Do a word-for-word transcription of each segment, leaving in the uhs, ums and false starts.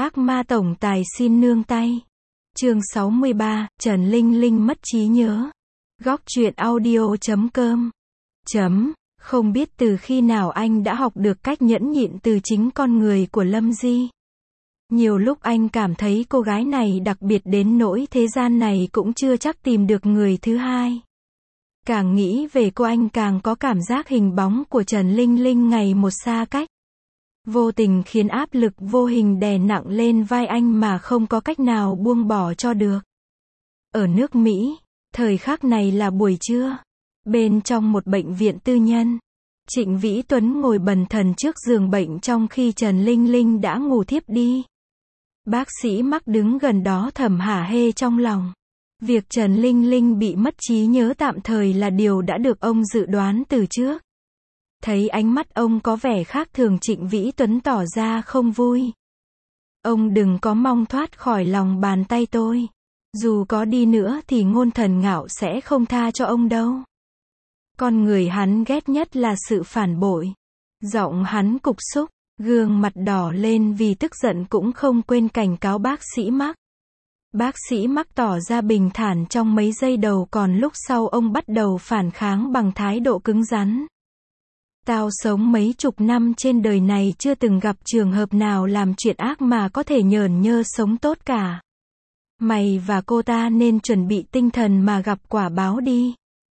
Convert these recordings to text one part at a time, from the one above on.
Ác ma tổng tài xin nương tay. Chương sáu mươi ba, Trần Linh Linh mất trí nhớ. Góc truyện audio chấm com. Chấm, không biết từ khi nào anh đã học được cách nhẫn nhịn từ chính con người của Lâm Di. Nhiều lúc anh cảm thấy cô gái này đặc biệt đến nỗi thế gian này cũng chưa chắc tìm được người thứ hai. Càng nghĩ về cô anh càng có cảm giác hình bóng của Trần Linh Linh ngày một xa cách. Vô tình khiến áp lực vô hình đè nặng lên vai anh mà không có cách nào buông bỏ cho được. Ở nước Mỹ, thời khắc này là buổi trưa. Bên trong một bệnh viện tư nhân, Trịnh Vĩ Tuấn ngồi bần thần trước giường bệnh trong khi Trần Linh Linh đã ngủ thiếp đi. Bác sĩ Mắc đứng gần đó thầm hả hê trong lòng. Việc Trần Linh Linh bị mất trí nhớ tạm thời là điều đã được ông dự đoán từ trước. Thấy ánh mắt ông có vẻ khác thường, Trịnh Vĩ Tuấn tỏ ra không vui. Ông đừng có mong thoát khỏi lòng bàn tay tôi. Dù có đi nữa thì Ngôn Thần Ngạo sẽ không tha cho ông đâu. Con người hắn ghét nhất là sự phản bội. Giọng hắn cục xúc, gương mặt đỏ lên vì tức giận cũng không quên cảnh cáo bác sĩ Mắc. Bác sĩ Mắc tỏ ra bình thản trong mấy giây đầu, còn lúc sau ông bắt đầu phản kháng bằng thái độ cứng rắn. Tao sống mấy chục năm trên đời này chưa từng gặp trường hợp nào làm chuyện ác mà có thể nhởn nhơ sống tốt cả. Mày và cô ta nên chuẩn bị tinh thần mà gặp quả báo đi.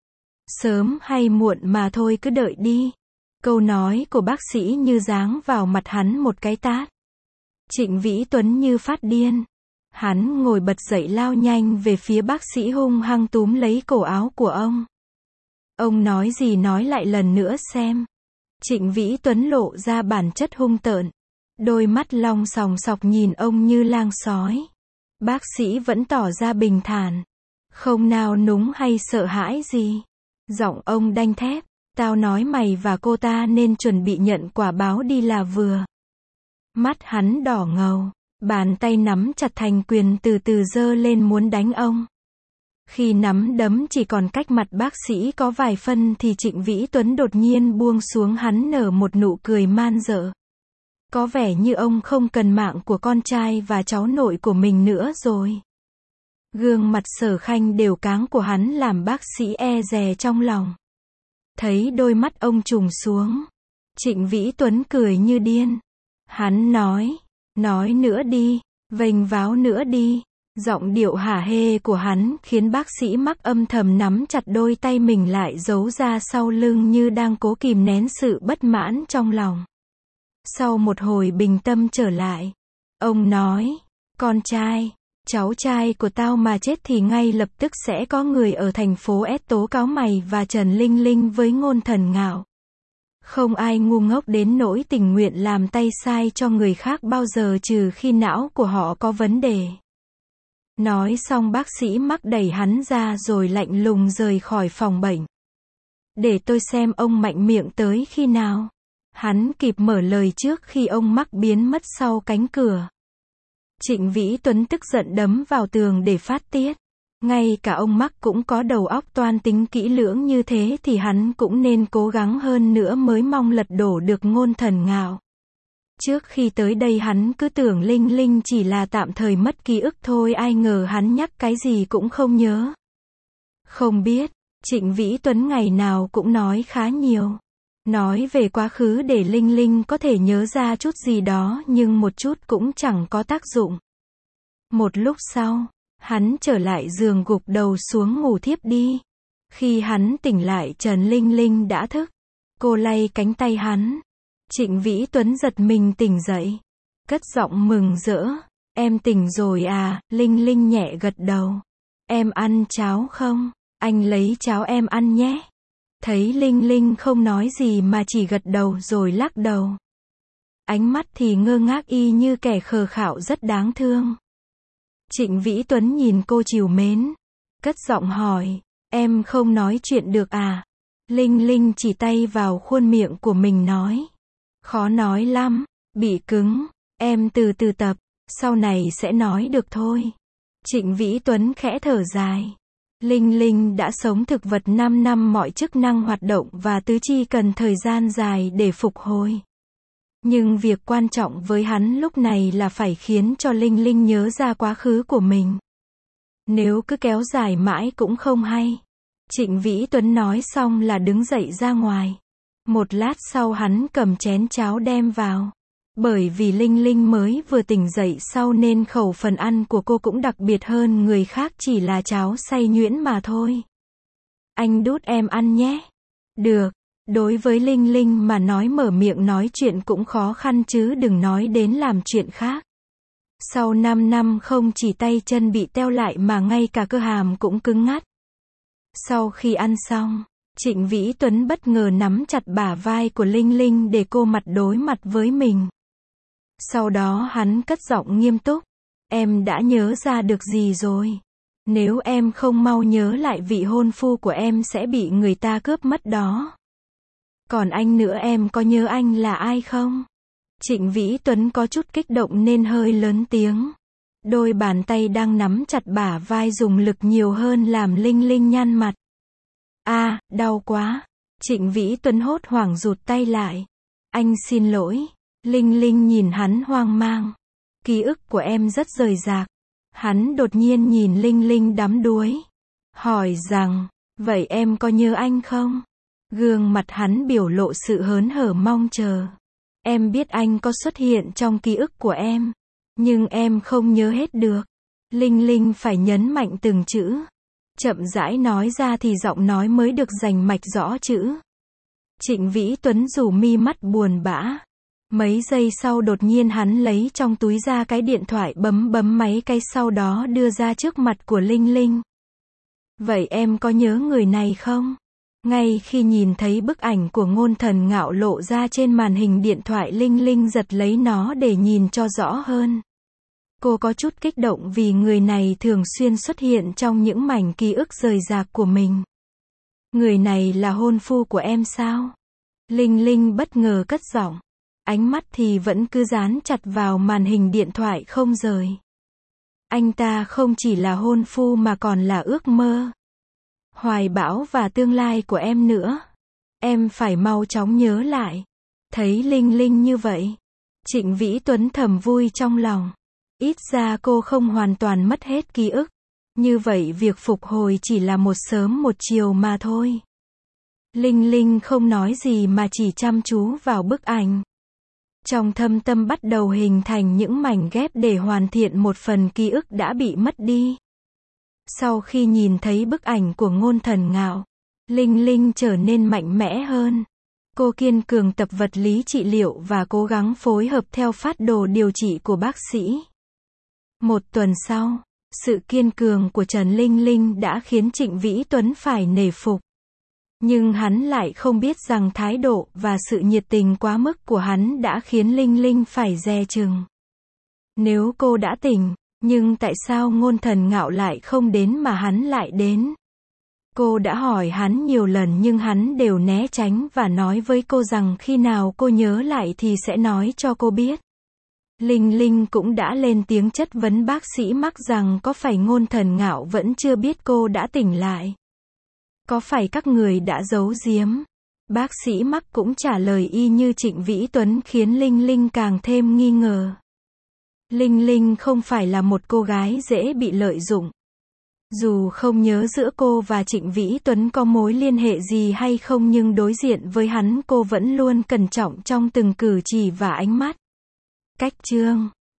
Sớm hay muộn mà thôi, cứ đợi đi. Câu nói của bác sĩ như giáng vào mặt hắn một cái tát. Trịnh Vĩ Tuấn như phát điên. Hắn ngồi bật dậy lao nhanh về phía bác sĩ, hung hăng túm lấy cổ áo của ông. Ông nói gì nói lại lần nữa xem. Trịnh Vĩ Tuấn lộ ra bản chất hung tợn. Đôi mắt long sòng sọc nhìn ông như lang sói. Bác sĩ vẫn tỏ ra bình thản. Không nao núng hay sợ hãi gì. Giọng ông đanh thép. Tao nói mày và cô ta nên chuẩn bị nhận quả báo đi là vừa. Mắt hắn đỏ ngầu. Bàn tay nắm chặt thành quyền từ từ giơ lên muốn đánh ông. Khi nắm đấm chỉ còn cách mặt bác sĩ có vài phân thì Trịnh Vĩ Tuấn đột nhiên buông xuống, hắn nở một nụ cười man dợ. Có vẻ như ông không cần mạng của con trai và cháu nội của mình nữa rồi. Gương mặt Sở Khanh đều cáng của hắn làm bác sĩ e dè trong lòng. Thấy đôi mắt ông trùng xuống, Trịnh Vĩ Tuấn cười như điên. Hắn nói, nói nữa đi, vênh váo nữa đi. Giọng điệu hả hê của hắn khiến bác sĩ Mắc âm thầm nắm chặt đôi tay mình lại giấu ra sau lưng như đang cố kìm nén sự bất mãn trong lòng. Sau một hồi bình tâm trở lại, ông nói, con trai, cháu trai của tao mà chết thì ngay lập tức sẽ có người ở thành phố S tố cáo mày và Trần Linh Linh với Ngôn Thần Ngạo. Không ai ngu ngốc đến nỗi tình nguyện làm tay sai cho người khác bao giờ, trừ khi não của họ có vấn đề. Nói xong bác sĩ Mắc đẩy hắn ra rồi lạnh lùng rời khỏi phòng bệnh. Để tôi xem ông mạnh miệng tới khi nào. Hắn kịp mở lời trước khi ông Mắc biến mất sau cánh cửa. Trịnh Vĩ Tuấn tức giận đấm vào tường để phát tiết. Ngay cả ông Mắc cũng có đầu óc toan tính kỹ lưỡng như thế thì hắn cũng nên cố gắng hơn nữa mới mong lật đổ được Ngôn Thần Ngạo. Trước khi tới đây hắn cứ tưởng Linh Linh chỉ là tạm thời mất ký ức thôi, ai ngờ hắn nhắc cái gì cũng không nhớ. Không biết, Trịnh Vĩ Tuấn ngày nào cũng nói khá nhiều. Nói về quá khứ để Linh Linh có thể nhớ ra chút gì đó, nhưng một chút cũng chẳng có tác dụng. Một lúc sau, hắn trở lại giường gục đầu xuống ngủ thiếp đi. Khi hắn tỉnh lại Trần Linh Linh đã thức. Cô lay cánh tay hắn. Trịnh Vĩ Tuấn giật mình tỉnh dậy. Cất giọng mừng rỡ. Em tỉnh rồi à? Linh Linh nhẹ gật đầu. Em ăn cháo không? Anh lấy cháo em ăn nhé. Thấy Linh Linh không nói gì mà chỉ gật đầu rồi lắc đầu. Ánh mắt thì ngơ ngác y như kẻ khờ khạo, rất đáng thương. Trịnh Vĩ Tuấn nhìn cô trìu mến. Cất giọng hỏi. Em không nói chuyện được à? Linh Linh chỉ tay vào khuôn miệng của mình nói. Khó nói lắm, bị cứng, em từ từ tập, sau này sẽ nói được thôi. Trịnh Vĩ Tuấn khẽ thở dài. Linh Linh đã sống thực vật năm năm, mọi chức năng hoạt động và tứ chi cần thời gian dài để phục hồi. Nhưng việc quan trọng với hắn lúc này là phải khiến cho Linh Linh nhớ ra quá khứ của mình. Nếu cứ kéo dài mãi cũng không hay. Trịnh Vĩ Tuấn nói xong là đứng dậy ra ngoài. Một lát sau hắn cầm chén cháo đem vào. Bởi vì Linh Linh mới vừa tỉnh dậy sau nên khẩu phần ăn của cô cũng đặc biệt hơn người khác, chỉ là cháo xay nhuyễn mà thôi. Anh đút em ăn nhé. Được. Đối với Linh Linh mà nói mở miệng nói chuyện cũng khó khăn chứ đừng nói đến làm chuyện khác. Sau năm năm không chỉ tay chân bị teo lại mà ngay cả cơ hàm cũng cứng ngắt. Sau khi ăn xong, Trịnh Vĩ Tuấn bất ngờ nắm chặt bả vai của Linh Linh để cô mặt đối mặt với mình. Sau đó hắn cất giọng nghiêm túc. Em đã nhớ ra được gì rồi? Nếu em không mau nhớ lại vị hôn phu của em sẽ bị người ta cướp mất đó. Còn anh nữa, em có nhớ anh là ai không? Trịnh Vĩ Tuấn có chút kích động nên hơi lớn tiếng. Đôi bàn tay đang nắm chặt bả vai dùng lực nhiều hơn làm Linh Linh nhăn mặt. A, à, đau quá. Trịnh Vĩ Tuấn hốt hoảng rụt tay lại. Anh xin lỗi. Linh Linh nhìn hắn hoang mang. Ký ức của em rất rời rạc. Hắn đột nhiên nhìn Linh Linh đắm đuối. Hỏi rằng, vậy em có nhớ anh không? Gương mặt hắn biểu lộ sự hớn hở mong chờ. Em biết anh có xuất hiện trong ký ức của em. Nhưng em không nhớ hết được. Linh Linh phải nhấn mạnh từng chữ. Chậm rãi nói ra thì giọng nói mới được rành mạch rõ chữ. Trịnh Vĩ Tuấn rủ mi mắt buồn bã. Mấy giây sau đột nhiên hắn lấy trong túi ra cái điện thoại bấm bấm máy cái sau đó đưa ra trước mặt của Linh Linh. Vậy em có nhớ người này không? Ngay khi nhìn thấy bức ảnh của Ngôn Thần Ngạo lộ ra trên màn hình điện thoại, Linh Linh giật lấy nó để nhìn cho rõ hơn. Cô có chút kích động vì người này thường xuyên xuất hiện trong những mảnh ký ức rời rạc của mình. Người này là hôn phu của em sao? Linh Linh bất ngờ cất giọng. Ánh mắt thì vẫn cứ dán chặt vào màn hình điện thoại không rời. Anh ta không chỉ là hôn phu mà còn là ước mơ, hoài bão và tương lai của em nữa. Em phải mau chóng nhớ lại. Thấy Linh Linh như vậy, Trịnh Vĩ Tuấn thầm vui trong lòng. Ít ra cô không hoàn toàn mất hết ký ức. Như vậy việc phục hồi chỉ là một sớm một chiều mà thôi. Linh Linh không nói gì mà chỉ chăm chú vào bức ảnh. Trong thâm tâm bắt đầu hình thành những mảnh ghép để hoàn thiện một phần ký ức đã bị mất đi. Sau khi nhìn thấy bức ảnh của Ngôn Thần Ngạo, Linh Linh trở nên mạnh mẽ hơn. Cô kiên cường tập vật lý trị liệu và cố gắng phối hợp theo phác đồ điều trị của bác sĩ. Một tuần sau, sự kiên cường của Trần Linh Linh đã khiến Trịnh Vĩ Tuấn phải nể phục. Nhưng hắn lại không biết rằng thái độ và sự nhiệt tình quá mức của hắn đã khiến Linh Linh phải dè chừng. Nếu cô đã tỉnh, nhưng tại sao Ngôn Thần Ngạo lại không đến mà hắn lại đến? Cô đã hỏi hắn nhiều lần nhưng hắn đều né tránh và nói với cô rằng khi nào cô nhớ lại thì sẽ nói cho cô biết. Linh Linh cũng đã lên tiếng chất vấn bác sĩ Mắc rằng có phải Ngôn Thần Ngạo vẫn chưa biết cô đã tỉnh lại? Có phải các người đã giấu giếm? Bác sĩ Mắc cũng trả lời y như Trịnh Vĩ Tuấn khiến Linh Linh càng thêm nghi ngờ. Linh Linh không phải là một cô gái dễ bị lợi dụng. Dù không nhớ giữa cô và Trịnh Vĩ Tuấn có mối liên hệ gì hay không nhưng đối diện với hắn cô vẫn luôn cẩn trọng trong từng cử chỉ và ánh mắt. Cách chương